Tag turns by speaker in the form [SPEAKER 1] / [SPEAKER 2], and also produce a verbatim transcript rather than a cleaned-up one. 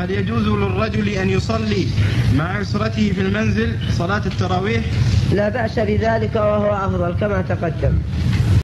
[SPEAKER 1] هل يجوز للرجل أن يصلي مع أسرته في المنزل صلاة التراويح؟
[SPEAKER 2] لا بأس بذلك وهو أفضل كما تقدم.